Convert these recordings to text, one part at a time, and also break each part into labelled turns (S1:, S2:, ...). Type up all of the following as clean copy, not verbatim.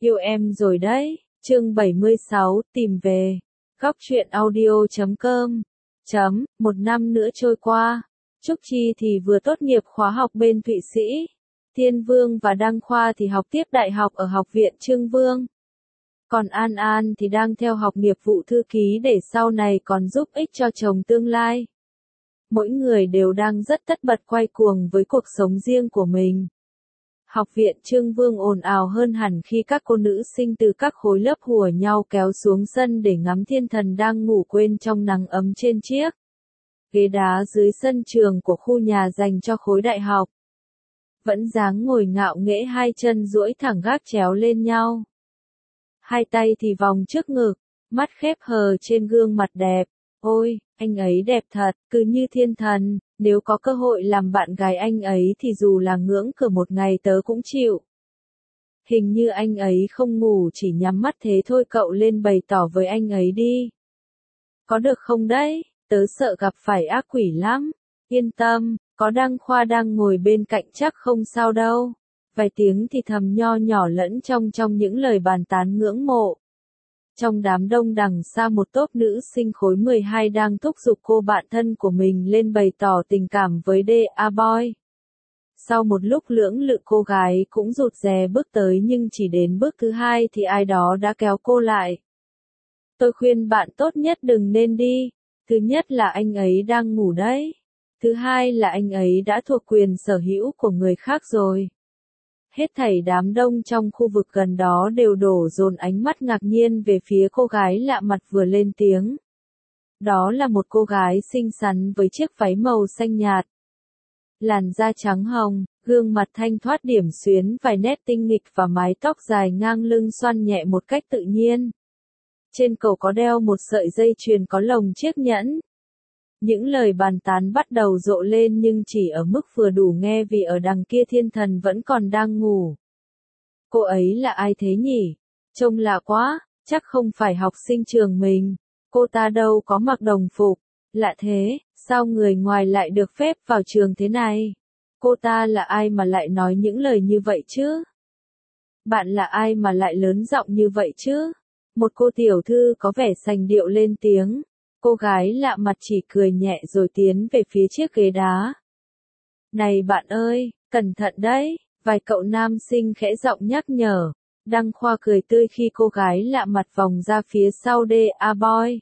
S1: Yêu em rồi đấy, chương 76, tìm về. Góc truyện audio.com. Một năm nữa trôi qua, Trúc Chi thì vừa tốt nghiệp khóa học bên Thụy Sĩ. Thiên Vương và Đăng Khoa thì học tiếp đại học ở Học viện Trương Vương. Còn An An thì đang theo học nghiệp vụ thư ký để sau này còn giúp ích cho chồng tương lai. Mỗi người đều đang rất tất bật quay cuồng với cuộc sống riêng của mình. Học viện Trương Vương ồn ào hơn hẳn khi các cô nữ sinh từ các khối lớp hùa nhau kéo xuống sân để ngắm thiên thần đang ngủ quên trong nắng ấm trên chiếc ghế đá dưới sân trường của khu nhà dành cho khối đại học. Vẫn dáng ngồi ngạo nghễ, hai chân duỗi thẳng gác chéo lên nhau. Hai tay thì vòng trước ngực, mắt khép hờ trên gương mặt đẹp. Ôi, anh ấy đẹp thật, cứ như thiên thần, nếu có cơ hội làm bạn gái anh ấy thì dù là ngưỡng cửa một ngày tớ cũng chịu. Hình như anh ấy không ngủ chỉ nhắm mắt thế thôi, cậu lên bày tỏ với anh ấy đi. Có được không đấy, tớ sợ gặp phải ác quỷ lắm. Yên tâm, có Đăng Khoa đang ngồi bên cạnh chắc không sao đâu. Vài tiếng thì thầm nho nhỏ lẫn trong những lời bàn tán ngưỡng mộ. Trong đám đông đằng xa, một tốp nữ sinh khối 12 đang thúc giục cô bạn thân của mình lên bày tỏ tình cảm với D.A. Boy. Sau một lúc lưỡng lự, cô gái cũng rụt rè bước tới, nhưng chỉ đến bước thứ hai thì ai đó đã kéo cô lại. Tôi khuyên bạn tốt nhất đừng nên đi. Thứ nhất là anh ấy đang ngủ đấy. Thứ hai là anh ấy đã thuộc quyền sở hữu của người khác rồi. Hết thảy đám đông trong khu vực gần đó đều đổ dồn ánh mắt ngạc nhiên về phía cô gái lạ mặt vừa lên tiếng. Đó là một cô gái xinh xắn với chiếc váy màu xanh nhạt. Làn da trắng hồng, gương mặt thanh thoát điểm xuyến vài nét tinh nghịch và mái tóc dài ngang lưng xoăn nhẹ một cách tự nhiên. Trên cổ có đeo một sợi dây chuyền có lồng chiếc nhẫn. Những lời bàn tán bắt đầu rộ lên nhưng chỉ ở mức vừa đủ nghe, vì ở đằng kia thiên thần vẫn còn đang ngủ. Cô ấy là ai thế nhỉ? Trông lạ quá, chắc không phải học sinh trường mình. Cô ta đâu có mặc đồng phục. Lạ thế, sao người ngoài lại được phép vào trường thế này? Cô ta là ai mà lại nói những lời như vậy chứ? Bạn là ai mà lại lớn giọng như vậy chứ? Một cô tiểu thư có vẻ sành điệu lên tiếng. Cô gái lạ mặt chỉ cười nhẹ rồi tiến về phía chiếc ghế đá. Này bạn ơi, cẩn thận đấy, vài cậu nam sinh khẽ giọng nhắc nhở. Đăng Khoa cười tươi khi cô gái lạ mặt vòng ra phía sau D.A. Boy.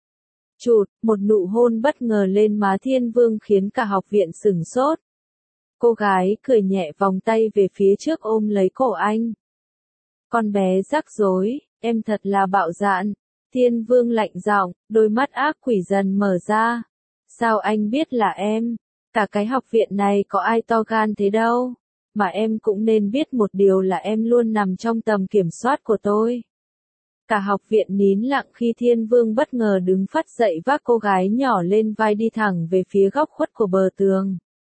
S1: Chụt, một nụ hôn bất ngờ lên má Thiên Vương khiến cả học viện sửng sốt. Cô gái cười nhẹ vòng tay về phía trước ôm lấy cổ anh. Con bé rắc rối, em thật là bạo dạn. Thiên Vương lạnh giọng, đôi mắt ác quỷ dần mở ra. Sao anh biết là em? Cả cái học viện này có ai to gan thế đâu. Mà em cũng nên biết một điều là em luôn nằm trong tầm kiểm soát của tôi. Cả học viện nín lặng khi Thiên Vương bất ngờ đứng phắt dậy, vác cô gái nhỏ lên vai đi thẳng về phía góc khuất của bờ tường.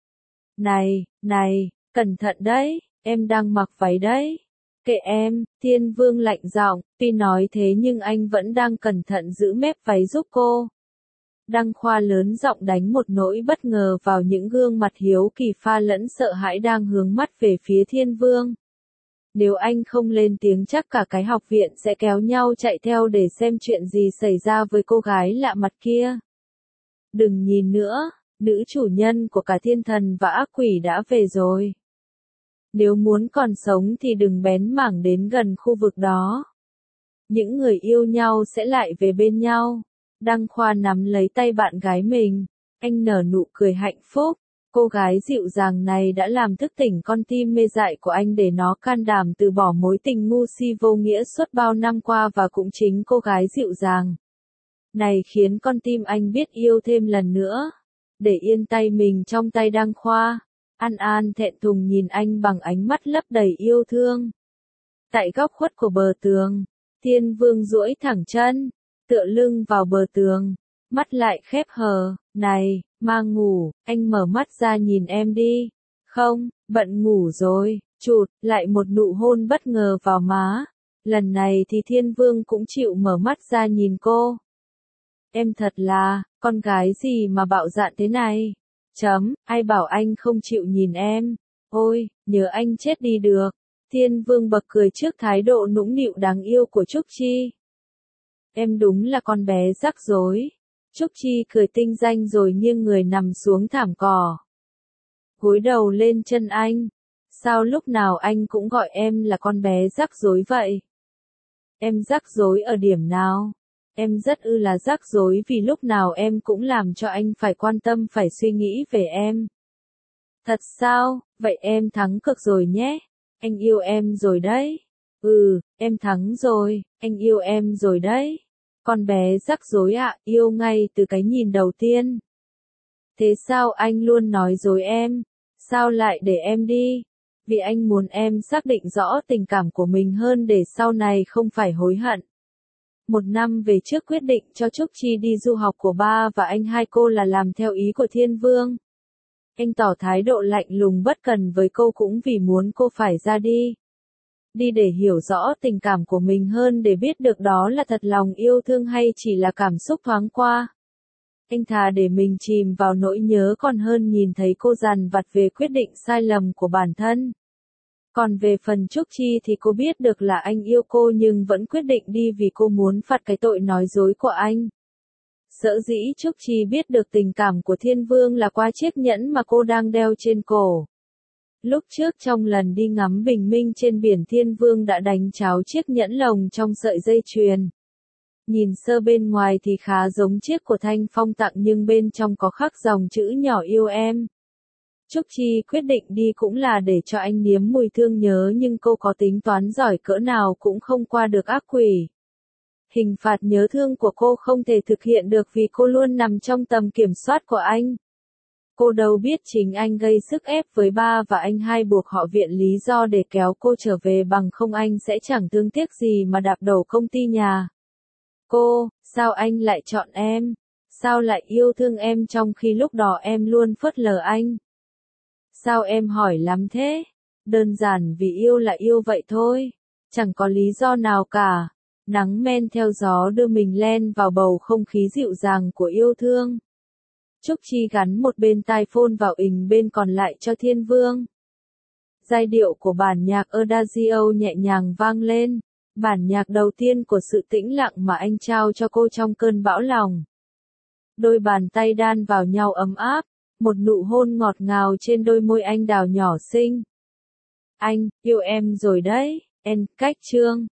S1: Này, cẩn thận đấy, em đang mặc váy đấy. Kệ em, Thiên Vương lạnh giọng, tuy nói thế nhưng anh vẫn đang cẩn thận giữ mép váy giúp cô. Đăng Khoa lớn giọng đánh một nỗi bất ngờ vào những gương mặt hiếu kỳ pha lẫn sợ hãi đang hướng mắt về phía Thiên Vương. Nếu anh không lên tiếng chắc cả cái học viện sẽ kéo nhau chạy theo để xem chuyện gì xảy ra với cô gái lạ mặt kia. Đừng nhìn nữa, nữ chủ nhân của cả thiên thần và ác quỷ đã về rồi. Nếu muốn còn sống thì đừng bén mảng đến gần khu vực đó. Những người yêu nhau sẽ lại về bên nhau. Đăng Khoa nắm lấy tay bạn gái mình. Anh nở nụ cười hạnh phúc. Cô gái dịu dàng này đã làm thức tỉnh con tim mê dại của anh để nó can đảm từ bỏ mối tình ngu si vô nghĩa suốt bao năm qua, và cũng chính cô gái dịu dàng này khiến con tim anh biết yêu thêm lần nữa. Để yên tay mình trong tay Đăng Khoa, An An thẹn thùng nhìn anh bằng ánh mắt lấp đầy yêu thương. Tại góc khuất của bờ tường, Thiên Vương duỗi thẳng chân, tựa lưng vào bờ tường, mắt lại khép hờ. Này, mang ngủ, anh mở mắt ra nhìn em đi. Không, bận ngủ rồi. Chụt, lại một nụ hôn bất ngờ vào má. Lần này thì Thiên Vương cũng chịu mở mắt ra nhìn cô. Em thật là, con gái gì mà bạo dạn thế này? Ai bảo anh không chịu nhìn em? Ôi, nhớ anh chết đi được. Thiên Vương bật cười trước thái độ nũng nịu đáng yêu của Trúc Chi. Em đúng là con bé rắc rối. Trúc Chi cười tinh danh rồi nghiêng người nằm xuống thảm cỏ. Gối đầu lên chân anh. Sao lúc nào anh cũng gọi em là con bé rắc rối vậy? Em rắc rối ở điểm nào? Em rất là rắc rối vì lúc nào em cũng làm cho anh phải quan tâm phải suy nghĩ về em. Thật sao? Vậy em thắng cực rồi nhé. Anh yêu em rồi đấy. Em thắng rồi, anh yêu em rồi đấy. Con bé rắc rối ạ, yêu ngay từ cái nhìn đầu tiên. Thế sao anh luôn nói dối em? Sao lại để em đi? Vì anh muốn em xác định rõ tình cảm của mình hơn để sau này không phải hối hận. 1 năm về trước quyết định cho Trúc Chi đi du học của ba và anh hai cô là làm theo ý của Thiên Vương. Anh tỏ thái độ lạnh lùng bất cần với cô cũng vì muốn cô phải ra đi. Đi để hiểu rõ tình cảm của mình hơn để biết được đó là thật lòng yêu thương hay chỉ là cảm xúc thoáng qua. Anh thà để mình chìm vào nỗi nhớ còn hơn nhìn thấy cô dằn vặt về quyết định sai lầm của bản thân. Còn về phần Trúc Chi thì cô biết được là anh yêu cô nhưng vẫn quyết định đi vì cô muốn phạt cái tội nói dối của anh. Sở dĩ Trúc Chi biết được tình cảm của Thiên Vương là qua chiếc nhẫn mà cô đang đeo trên cổ. Lúc trước trong lần đi ngắm bình minh trên biển Thiên Vương đã đánh tráo chiếc nhẫn lồng trong sợi dây chuyền. Nhìn sơ bên ngoài thì khá giống chiếc của Thanh Phong tặng nhưng bên trong có khắc dòng chữ nhỏ yêu em. Trúc Chi quyết định đi cũng là để cho anh nếm mùi thương nhớ nhưng cô có tính toán giỏi cỡ nào cũng không qua được ác quỷ. Hình phạt nhớ thương của cô không thể thực hiện được vì cô luôn nằm trong tầm kiểm soát của anh. Cô đâu biết chính anh gây sức ép với ba và anh hai buộc họ viện lý do để kéo cô trở về bằng không anh sẽ chẳng thương tiếc gì mà đạp đổ công ty nhà. Cô, sao anh lại chọn em? Sao lại yêu thương em trong khi lúc đó em luôn phớt lờ anh? Sao em hỏi lắm thế? Đơn giản vì yêu là yêu vậy thôi. Chẳng có lý do nào cả. Nắng men theo gió đưa mình len vào bầu không khí dịu dàng của yêu thương. Trúc Chi gắn một bên tai phone vào ình bên còn lại cho Thiên Vương. Giai điệu của bản nhạc Adagio nhẹ nhàng vang lên. Bản nhạc đầu tiên của sự tĩnh lặng mà anh trao cho cô trong cơn bão lòng. Đôi bàn tay đan vào nhau ấm áp. Một nụ hôn ngọt ngào trên đôi môi anh đào nhỏ xinh. Anh, yêu em rồi đấy, cách chương.